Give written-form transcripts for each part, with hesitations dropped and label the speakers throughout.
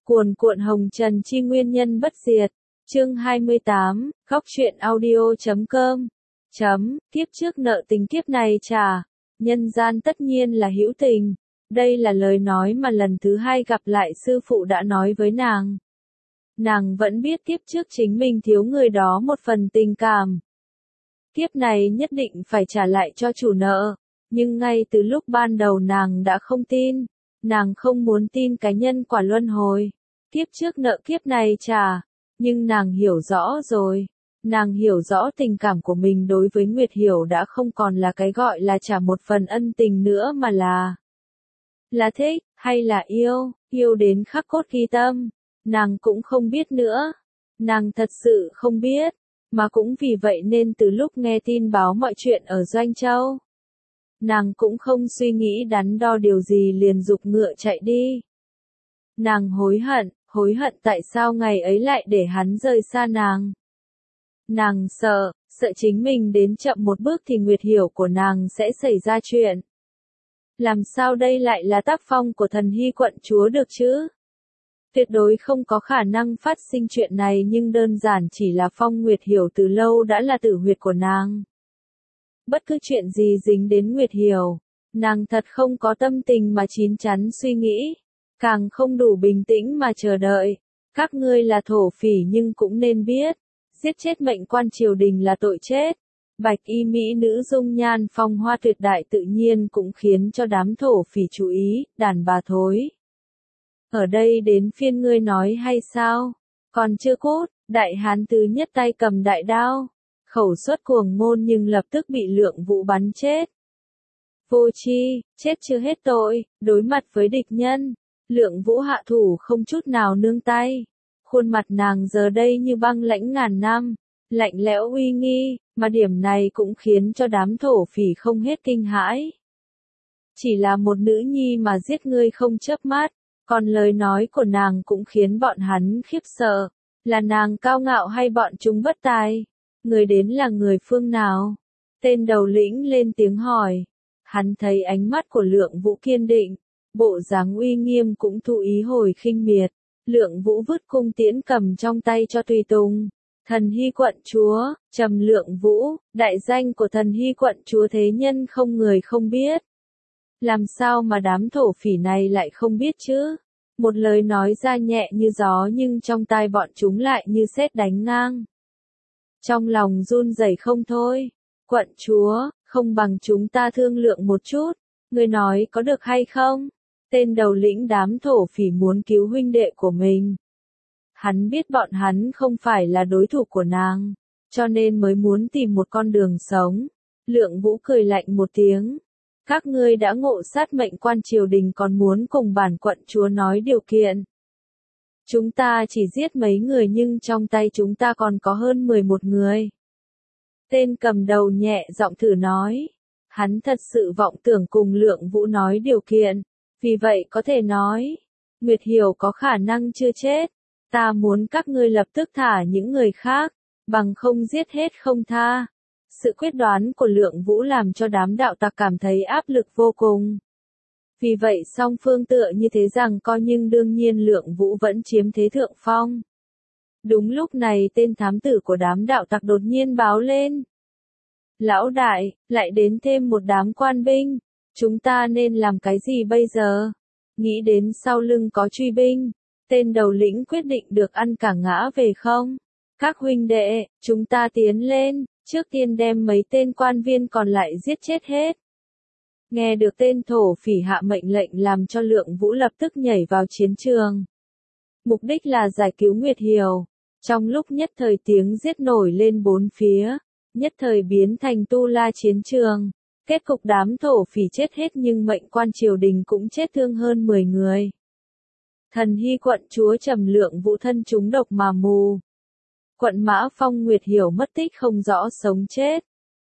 Speaker 1: Cuồn cuộn hồng trần chi nguyên nhân bất diệt. Chương 28, góc truyện audio.com. Kiếp trước nợ tình kiếp này trả, nhân gian tất nhiên là hữu tình. Đây là lời nói mà lần thứ hai gặp lại sư phụ đã nói với nàng. Nàng vẫn biết kiếp trước chính mình thiếu người đó một phần tình cảm. Kiếp này nhất định phải trả lại cho chủ nợ, nhưng ngay từ lúc ban đầu nàng đã không tin. Nàng không muốn tin cái nhân quả luân hồi. Kiếp trước nợ kiếp này trả, nhưng nàng hiểu rõ rồi. Nàng hiểu rõ tình cảm của mình đối với Nguyệt Hiểu đã không còn là cái gọi là trả một phần ân tình nữa mà là thích, hay là yêu đến khắc cốt ghi tâm. Nàng cũng không biết nữa. Nàng thật sự không biết, mà cũng vì vậy nên từ lúc nghe tin báo mọi chuyện ở Doanh Châu, nàng cũng không suy nghĩ đắn đo điều gì liền giục ngựa chạy đi. Nàng hối hận tại sao ngày ấy lại để hắn rời xa nàng. Nàng sợ chính mình đến chậm một bước thì Nguyệt Hiểu của nàng sẽ xảy ra chuyện. Làm sao đây lại là tác phong của thần Hy quận chúa được chứ? Tuyệt đối không có khả năng phát sinh chuyện này, nhưng đơn giản chỉ là Phong Nguyệt Hiểu từ lâu đã là tử huyệt của nàng. Bất cứ chuyện gì dính đến Nguyệt Hiểu, nàng thật không có tâm tình mà chín chắn suy nghĩ, càng không đủ bình tĩnh mà chờ đợi. Các ngươi là thổ phỉ nhưng cũng nên biết, giết chết mệnh quan triều đình là tội chết. Bạch y mỹ nữ dung nhan phong hoa tuyệt đại tự nhiên cũng khiến cho đám thổ phỉ chú ý, đàn bà thối. Ở đây đến phiên ngươi nói hay sao? Còn chưa cút, đại hán tứ nhất tay cầm đại đao. Khẩu xuất cuồng ngôn nhưng lập tức bị Lượng Vũ bắn chết. Vô tri, chết chưa hết tội, đối mặt với địch nhân. Lượng Vũ hạ thủ không chút nào nương tay. Khuôn mặt nàng giờ đây như băng lãnh ngàn năm, lạnh lẽo uy nghi, mà điểm này cũng khiến cho đám thổ phỉ không hết kinh hãi. Chỉ là một nữ nhi mà giết ngươi không chớp mắt, còn lời nói của nàng cũng khiến bọn hắn khiếp sợ. Là nàng cao ngạo hay bọn chúng bất tài? Người đến là người phương nào? Tên đầu lĩnh lên tiếng hỏi. Hắn thấy ánh mắt của Lượng Vũ kiên định, bộ dáng uy nghiêm cũng thụ ý hồi khinh miệt. Lượng Vũ vứt cung tiễn cầm trong tay cho tùy tùng. Thần Hy quận chúa, Trầm Lượng Vũ, đại danh của thần Hy quận chúa thế nhân không người không biết. Làm sao mà đám thổ phỉ này lại không biết chứ? Một lời nói ra nhẹ như gió nhưng trong tai bọn chúng lại như sét đánh ngang. Trong lòng run rẩy không thôi. Quận chúa, không bằng chúng ta thương lượng một chút. Người nói có được hay không? Tên đầu lĩnh đám thổ phỉ muốn cứu huynh đệ của mình. Hắn biết bọn hắn không phải là đối thủ của nàng, cho nên mới muốn tìm một con đường sống. Lượng Vũ cười lạnh một tiếng. Các ngươi đã ngộ sát mệnh quan triều đình còn muốn cùng bản quận chúa nói điều kiện. Chúng ta chỉ giết mấy người nhưng trong tay chúng ta còn có hơn 11 người. Tên cầm đầu nhẹ giọng thử nói. Hắn thật sự vọng tưởng cùng Lượng Vũ nói điều kiện. Vì vậy có thể nói, Nguyệt Hiểu có khả năng chưa chết. Ta muốn các ngươi lập tức thả những người khác, bằng không giết hết không tha. Sự quyết đoán của Lượng Vũ làm cho đám đạo tặc cảm thấy áp lực vô cùng. Vì vậy song phương tựa như thế rằng co nhưng đương nhiên Lượng Vũ vẫn chiếm thế thượng phong. Đúng lúc này tên thám tử của đám đạo tặc đột nhiên báo lên. Lão đại, lại đến thêm một đám quan binh. Chúng ta nên làm cái gì bây giờ? Nghĩ đến sau lưng có truy binh. Tên đầu lĩnh quyết định được ăn cả ngã về không? Các huynh đệ, chúng ta tiến lên, trước tiên đem mấy tên quan viên còn lại giết chết hết. Nghe được tên thổ phỉ hạ mệnh lệnh làm cho Lượng Vũ lập tức nhảy vào chiến trường. Mục đích là giải cứu Nguyệt Hiểu. Trong lúc nhất thời tiếng giết nổi lên bốn phía, nhất thời biến thành tu la chiến trường. Kết cục đám thổ phỉ chết hết nhưng mệnh quan triều đình cũng chết thương hơn 10 người. Thần Hy quận chúa Trầm Lượng Vũ thân chúng độc mà mù. Quận Mã Phong Nguyệt Hiểu mất tích không rõ sống chết.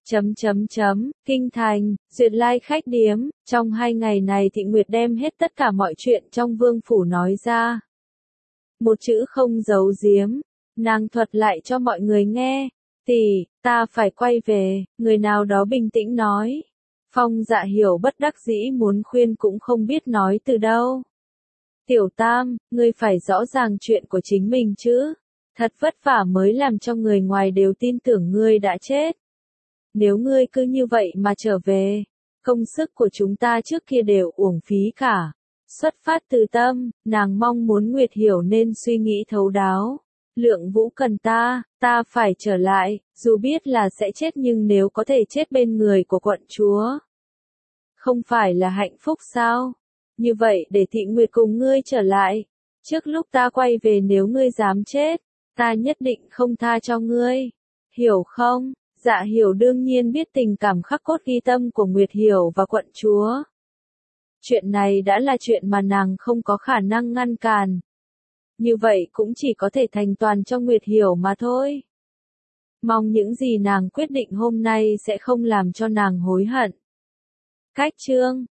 Speaker 1: Kinh thành, Duyệt Lai khách điếm, trong 2 ngày này Thị Nguyệt đem hết tất cả mọi chuyện trong vương phủ nói ra. Một chữ không giấu giếm, nàng thuật lại cho mọi người nghe. Tỷ, ta phải quay về, người nào đó bình tĩnh nói. Phong Dạ Hiểu bất đắc dĩ muốn khuyên cũng không biết nói từ đâu. Tiểu Tam, ngươi phải rõ ràng chuyện của chính mình chứ. Thật vất vả mới làm cho người ngoài đều tin tưởng ngươi đã chết. Nếu ngươi cứ như vậy mà trở về, công sức của chúng ta trước kia đều uổng phí cả. Xuất phát từ tâm, nàng mong muốn Nguyệt Hiểu nên suy nghĩ thấu đáo. Lượng Vũ cần ta phải trở lại, dù biết là sẽ chết nhưng nếu có thể chết bên người của quận chúa. Không phải là hạnh phúc sao? Như vậy để Thị Nguyệt cùng ngươi trở lại. Trước lúc ta quay về nếu ngươi dám chết, ta nhất định không tha cho ngươi. Hiểu không? Dạ Hiểu đương nhiên biết tình cảm khắc cốt ghi tâm của Nguyệt Hiểu và quận chúa. Chuyện này đã là chuyện mà nàng không có khả năng ngăn cản. Như vậy cũng chỉ có thể thành toàn cho Nguyệt Hiểu mà thôi. Mong những gì nàng quyết định hôm nay sẽ không làm cho nàng hối hận. Cách chương